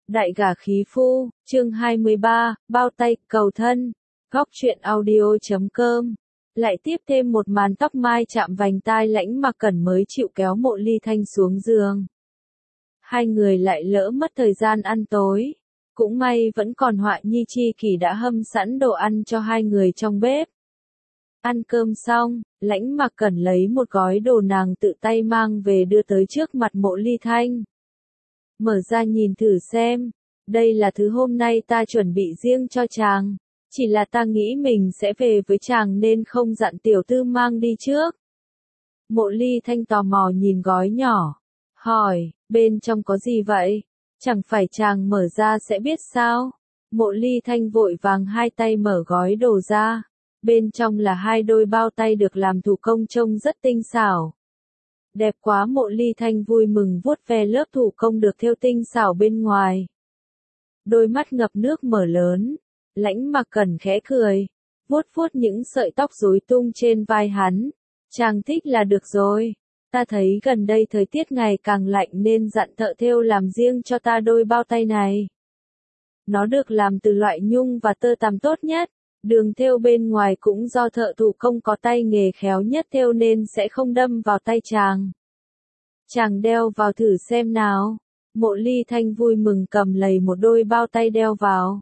Đại gả khí phu, chương 23, bao tay, cầu thân. Góc truyện audio.com. Lại tiếp thêm một màn tóc mai chạm vành tai Lãnh Mặc Cẩn mới chịu kéo Mộ Ly Thanh xuống giường. Hai người lại lỡ mất thời gian ăn tối. Cũng may vẫn còn Họa Nhi Chi Kỷ đã hâm sẵn đồ ăn cho hai người trong bếp. Ăn cơm xong, Lãnh Mặc Cẩn lấy một gói đồ nàng tự tay mang về đưa tới trước mặt Mộ Ly Thanh. Mở ra nhìn thử xem, đây là thứ hôm nay ta chuẩn bị riêng cho chàng. Chỉ là ta nghĩ mình sẽ về với chàng nên không dặn tiểu tư mang đi trước. Mộ Ly Thanh tò mò nhìn gói nhỏ, hỏi, bên trong có gì vậy? Chẳng phải chàng mở ra sẽ biết sao? Mộ Ly Thanh vội vàng hai tay mở gói đồ ra. Bên trong là hai đôi bao tay được làm thủ công trông rất tinh xảo. Đẹp quá, Mộ Ly Thanh vui mừng vuốt ve lớp thủ công được thêu tinh xảo bên ngoài. Đôi mắt ngập nước mở lớn, Lãnh Mặc Cẩn khẽ cười, vuốt vuốt những sợi tóc rối tung trên vai hắn. Chàng thích là được rồi, ta thấy gần đây thời tiết ngày càng lạnh nên dặn thợ thêu làm riêng cho ta đôi bao tay này. Nó được làm từ loại nhung và tơ tằm tốt nhất. Đường thêu bên ngoài cũng do thợ thủ công có tay nghề khéo nhất thêu nên sẽ không đâm vào tay chàng. Chàng đeo vào thử xem nào. Mộ Ly Thanh vui mừng cầm lấy một đôi bao tay đeo vào.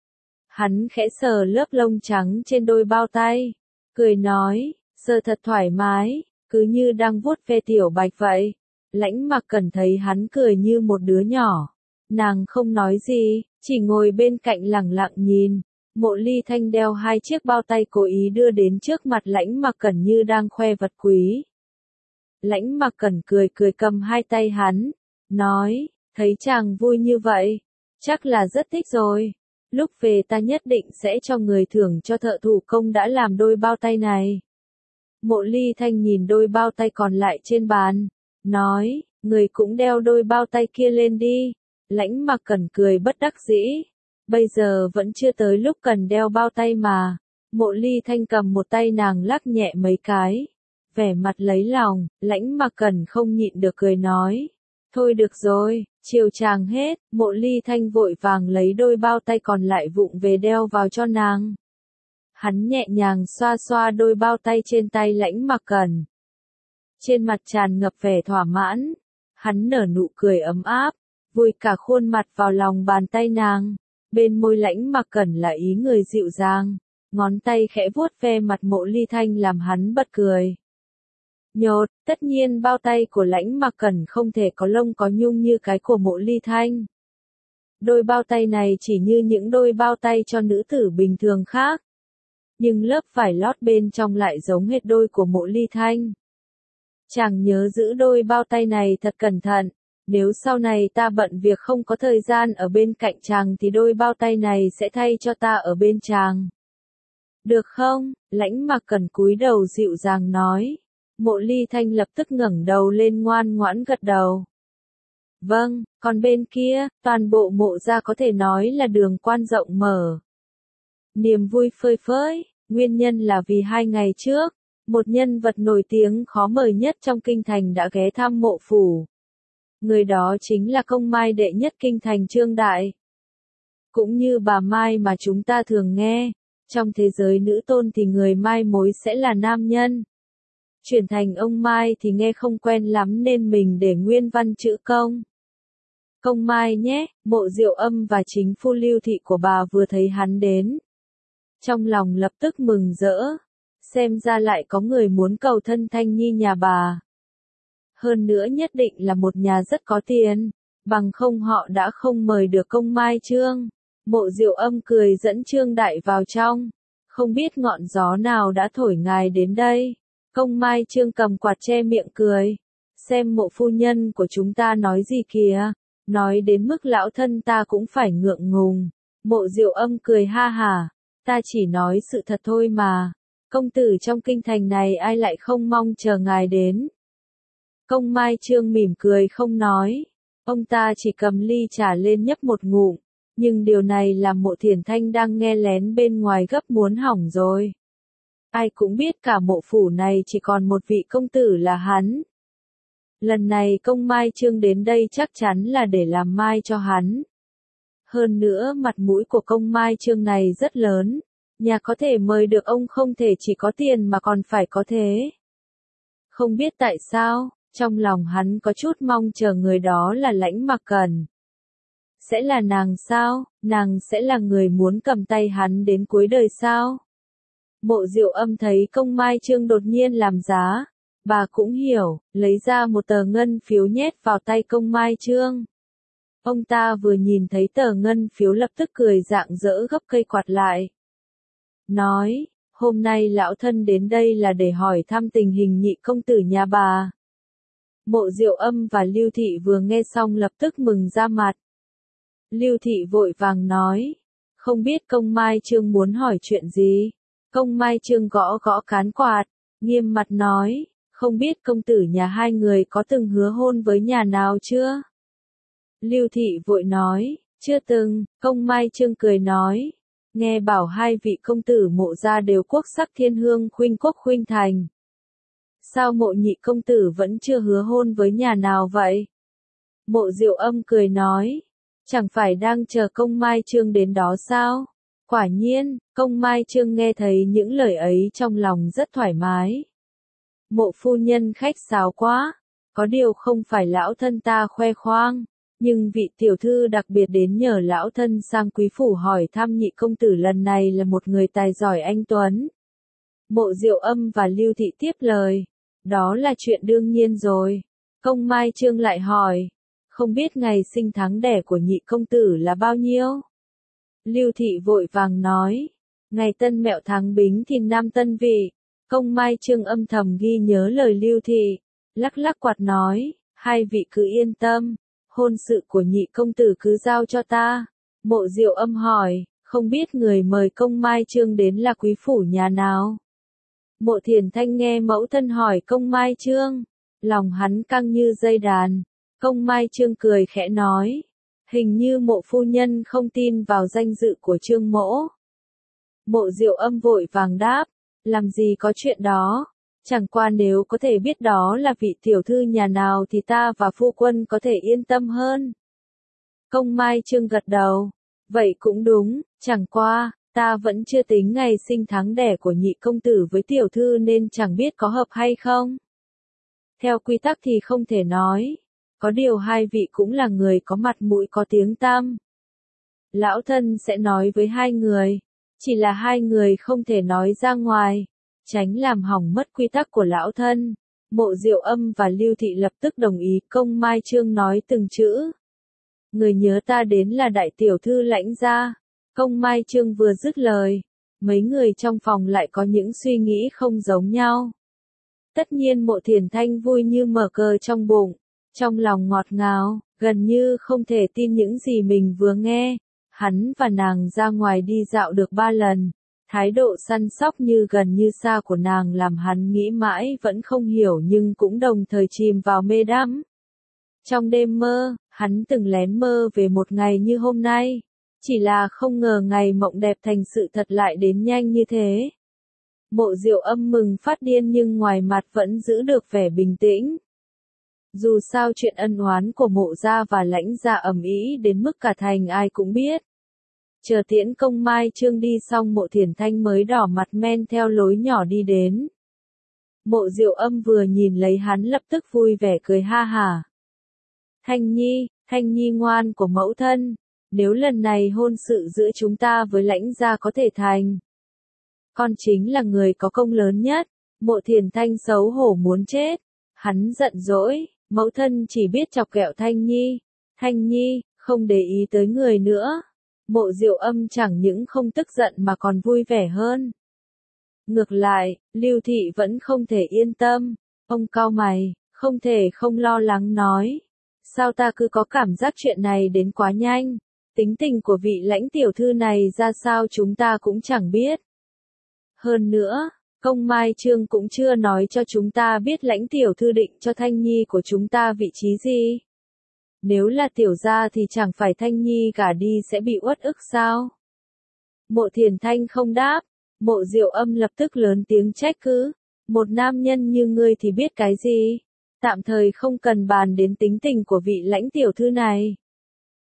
Hắn khẽ sờ lớp lông trắng trên đôi bao tay, cười nói, sờ thật thoải mái, cứ như đang vuốt ve tiểu bạch vậy. Lãnh Mặc Cẩn thấy hắn cười như một đứa nhỏ. Nàng không nói gì, chỉ ngồi bên cạnh lẳng lặng nhìn. Mộ Ly Thanh đeo hai chiếc bao tay cố ý đưa đến trước mặt Lãnh Mặc Cẩn như đang khoe vật quý. Lãnh Mặc Cẩn cười cười cầm hai tay hắn, nói, thấy chàng vui như vậy, chắc là rất thích rồi. Lúc về ta nhất định sẽ cho người thưởng cho thợ thủ công đã làm đôi bao tay này. Mộ Ly Thanh nhìn đôi bao tay còn lại trên bàn, nói, người cũng đeo đôi bao tay kia lên đi. Lãnh Mặc Cẩn cười bất đắc dĩ. Bây giờ vẫn chưa tới lúc cần đeo bao tay mà. Mộ Ly Thanh cầm một tay nàng lắc nhẹ mấy cái. Vẻ mặt lấy lòng, Lãnh Mặc Cẩn không nhịn được cười nói. Thôi được rồi, chiều chàng hết. Mộ Ly Thanh vội vàng lấy đôi bao tay còn lại vụng về đeo vào cho nàng. Hắn nhẹ nhàng xoa xoa đôi bao tay trên tay Lãnh Mặc Cẩn. Trên mặt tràn ngập vẻ thỏa mãn. Hắn nở nụ cười ấm áp, vùi cả khuôn mặt vào lòng bàn tay nàng. Bên môi Lãnh Mặc Cẩn là ý người dịu dàng, ngón tay khẽ vuốt ve mặt Mộ Ly Thanh làm hắn bật cười. Nhột, tất nhiên bao tay của Lãnh Mặc Cẩn không thể có lông có nhung như cái của Mộ Ly Thanh. Đôi bao tay này chỉ như những đôi bao tay cho nữ tử bình thường khác. Nhưng lớp vải lót bên trong lại giống hệt đôi của Mộ Ly Thanh. Chàng nhớ giữ đôi bao tay này thật cẩn thận. Nếu sau này ta bận việc không có thời gian ở bên cạnh chàng thì đôi bao tay này sẽ thay cho ta ở bên chàng. Được không? Lãnh Mặc Cẩn cúi đầu dịu dàng nói. Mộ Ly Thanh lập tức ngẩng đầu lên ngoan ngoãn gật đầu. Vâng, còn bên kia, toàn bộ Mộ gia có thể nói là đường quan rộng mở. Niềm vui phơi phới, nguyên nhân là vì 2 ngày trước, một nhân vật nổi tiếng khó mời nhất trong kinh thành đã ghé thăm Mộ phủ. Người đó chính là công mai đệ nhất kinh thành Trương Đại. Cũng như bà Mai mà chúng ta thường nghe, trong thế giới nữ tôn thì người mai mối sẽ là nam nhân. Chuyển thành ông Mai thì nghe không quen lắm nên mình để nguyên văn chữ công. Công Mai nhé. Mộ Diệu Âm và chính phu Lưu Thị của bà vừa thấy hắn đến. Trong lòng lập tức mừng rỡ. Xem ra lại có người muốn cầu thân Thanh Nhi nhà bà. Hơn nữa nhất định là một nhà rất có tiền, bằng không họ đã không mời được công mai Trương. Mộ Diệu Âm cười dẫn Trương Đại vào trong. Không biết ngọn gió nào đã thổi ngài đến đây. Công mai Trương cầm quạt che miệng cười. Xem Mộ phu nhân của chúng ta nói gì kìa. Nói đến mức lão thân ta cũng phải ngượng ngùng. Mộ Diệu Âm cười ha hả. Ta chỉ nói sự thật thôi mà. Công tử trong kinh thành này ai lại không mong chờ ngài đến. Công mai Trương mỉm cười không nói. Ông ta chỉ cầm ly trà lên nhấp một ngụm. Nhưng điều này làm Mộ Thiển Thanh đang nghe lén bên ngoài gấp muốn hỏng rồi. Ai cũng biết cả Mộ phủ này chỉ còn một vị công tử là hắn. Lần này công mai Trương đến đây chắc chắn là để làm mai cho hắn. Hơn nữa mặt mũi của công Mai Trương này rất lớn. Nhà có thể mời được ông không thể chỉ có tiền mà còn phải có thế. Không biết tại sao, trong lòng hắn có chút mong chờ người đó là Lãnh Mặc Cẩn. Sẽ là nàng sao? Nàng sẽ là người muốn cầm tay hắn đến cuối đời sao? Mộ Diệu Âm thấy công Mai Trương đột nhiên làm giá. Bà cũng hiểu, lấy ra một tờ ngân phiếu nhét vào tay công Mai Trương. Ông ta vừa nhìn thấy tờ ngân phiếu lập tức cười rạng rỡ gấp cây quạt lại. Nói, hôm nay lão thân đến đây là để hỏi thăm tình hình nhị công tử nhà bà. Mộ Diệu Âm và Lưu Thị vừa nghe xong lập tức mừng ra mặt. Lưu Thị vội vàng nói, không biết công Mai Trương muốn hỏi chuyện gì. Công Mai Trương gõ gõ cán quạt, nghiêm mặt nói, không biết công tử nhà hai người có từng hứa hôn với nhà nào chưa? Lưu Thị vội nói, chưa từng. Công Mai Trương cười nói, nghe bảo hai vị công tử Mộ gia đều quốc sắc thiên hương khuynh quốc khuynh thành. Sao Mộ nhị công tử vẫn chưa hứa hôn với nhà nào vậy? Mộ Diệu Âm cười nói, chẳng phải đang chờ công Mai Trương đến đó sao? Quả nhiên, công Mai Trương nghe thấy những lời ấy trong lòng rất thoải mái. Mộ phu nhân khách sáo quá, có điều không phải lão thân ta khoe khoang, nhưng vị tiểu thư đặc biệt đến nhờ lão thân sang quý phủ hỏi thăm nhị công tử lần này là một người tài giỏi anh tuấn. Mộ Diệu Âm và Lưu Thị tiếp lời, đó là chuyện đương nhiên rồi. Công Mai Trương lại hỏi, không biết ngày sinh tháng đẻ của nhị công tử là bao nhiêu? Lưu Thị vội vàng nói, ngày Tân Mẹo tháng Bính Thìn năm Tân Vị. Công Mai Trương âm thầm ghi nhớ lời Lưu Thị, lắc lắc quạt nói, hai vị cứ yên tâm, hôn sự của nhị công tử cứ giao cho ta. Mộ Diệu Âm hỏi, không biết người mời công Mai Trương đến là quý phủ nhà nào? Mộ Thiền Thanh nghe mẫu thân hỏi công Mai Trương, lòng hắn căng như dây đàn. Công Mai Trương cười khẽ nói, hình như Mộ phu nhân không tin vào danh dự của Trương mỗ. Mộ Diệu Âm vội vàng đáp, làm gì có chuyện đó, chẳng qua nếu có thể biết đó là vị tiểu thư nhà nào thì ta và phu quân có thể yên tâm hơn. Công Mai Trương gật đầu, vậy cũng đúng, chẳng qua, ta vẫn chưa tính ngày sinh tháng đẻ của nhị công tử với tiểu thư nên chẳng biết có hợp hay không. Theo quy tắc thì không thể nói, có điều hai vị cũng là người có mặt mũi có tiếng tăm. Lão thân sẽ nói với hai người. Chỉ là hai người không thể nói ra ngoài, tránh làm hỏng mất quy tắc của lão thân. Mộ Diệu Âm và Lưu Thị lập tức đồng ý. Công Mai Trương nói từng chữ. Người nhớ ta đến là đại tiểu thư Lãnh gia. Công Mai Trương vừa dứt lời, mấy người trong phòng lại có những suy nghĩ không giống nhau. Tất nhiên Mộ Thiền Thanh vui như mở cờ trong bụng, trong lòng ngọt ngào, gần như không thể tin những gì mình vừa nghe. Hắn và nàng ra ngoài đi dạo được 3 lần, thái độ săn sóc như gần như xa của nàng làm hắn nghĩ mãi vẫn không hiểu nhưng cũng đồng thời chìm vào mê đắm. Trong đêm mơ, hắn từng lén mơ về một ngày như hôm nay, chỉ là không ngờ ngày mộng đẹp thành sự thật lại đến nhanh như thế. Mộ Diệu Âm mừng phát điên nhưng ngoài mặt vẫn giữ được vẻ bình tĩnh. Dù sao chuyện ân oán của Mộ gia và Lãnh gia ầm ĩ đến mức cả thành ai cũng biết. Chờ tiễn công Mai Trương đi xong Mộ Thiền Thanh mới đỏ mặt men theo lối nhỏ đi đến. Mộ Diệu Âm vừa nhìn lấy hắn lập tức vui vẻ cười ha hả. Thanh Nhi ngoan của mẫu thân, nếu lần này hôn sự giữa chúng ta với Lãnh gia có thể thành, con chính là người có công lớn nhất. Mộ Thiền Thanh xấu hổ muốn chết, hắn giận dỗi, mẫu thân chỉ biết chọc ghẹo Thanh Nhi, không để ý tới người nữa. Mộ Diệu Âm chẳng những không tức giận mà còn vui vẻ hơn. Ngược lại, Lưu Thị vẫn không thể yên tâm, ông cau mày, không thể không lo lắng nói. Sao ta cứ có cảm giác chuyện này đến quá nhanh, tính tình của vị Lãnh tiểu thư này ra sao chúng ta cũng chẳng biết. Hơn nữa, công Mai Trương cũng chưa nói cho chúng ta biết Lãnh tiểu thư định cho Thanh Nhi của chúng ta vị trí gì. Nếu là tiểu gia thì chẳng phải Thanh Nhi gả đi sẽ bị uất ức sao? Mộ Thiền Thanh không đáp, Mộ Diệu Âm lập tức lớn tiếng trách cứ, một nam nhân như ngươi thì biết cái gì? Tạm thời không cần bàn đến tính tình của vị Lãnh tiểu thư này.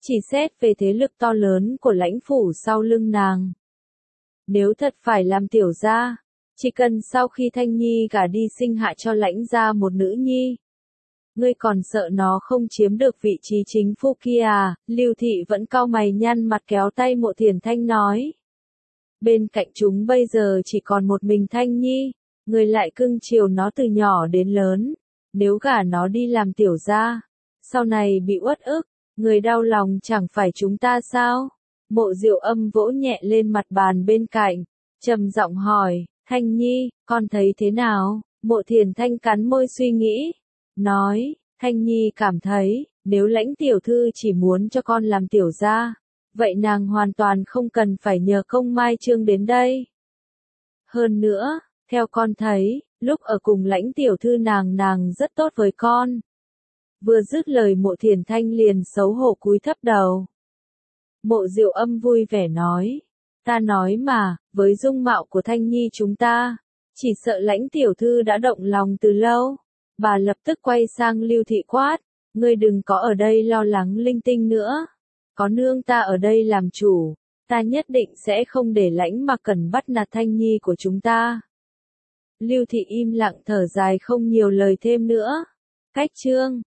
Chỉ xét về thế lực to lớn của lãnh phủ sau lưng nàng. Nếu thật phải làm tiểu gia, chỉ cần sau khi Thanh Nhi gả đi sinh hạ cho lãnh gia một nữ nhi. Ngươi còn sợ nó không chiếm được vị trí chính phu kia à? Lưu Thị vẫn cau mày nhăn mặt kéo tay Mộ Thiền Thanh nói. Bên cạnh chúng bây giờ chỉ còn một mình Thanh Nhi, ngươi lại cưng chiều nó từ nhỏ đến lớn. Nếu gả nó đi làm tiểu gia, sau này bị uất ức, người đau lòng chẳng phải chúng ta sao? Mộ Diệu Âm vỗ nhẹ lên mặt bàn bên cạnh, trầm giọng hỏi, Thanh Nhi, con thấy thế nào? Mộ Thiền Thanh cắn môi suy nghĩ, nói, Thanh Nhi cảm thấy, nếu lãnh tiểu thư chỉ muốn cho con làm tiểu gia, vậy nàng hoàn toàn không cần phải nhờ công Mai Trương đến đây. Hơn nữa, theo con thấy, lúc ở cùng lãnh tiểu thư nàng rất tốt với con. Vừa dứt lời Mộ Thiền Thanh liền xấu hổ cúi thấp đầu. Mộ Diệu Âm vui vẻ nói, ta nói mà, với dung mạo của Thanh Nhi chúng ta, chỉ sợ lãnh tiểu thư đã động lòng từ lâu. Bà lập tức quay sang Lưu Thị quát, ngươi đừng có ở đây lo lắng linh tinh nữa. Có nương ta ở đây làm chủ, ta nhất định sẽ không để lãnh Mặc Cẩn bắt nạt Thanh Nhi của chúng ta. Lưu Thị im lặng thở dài không nhiều lời thêm nữa. Cách chương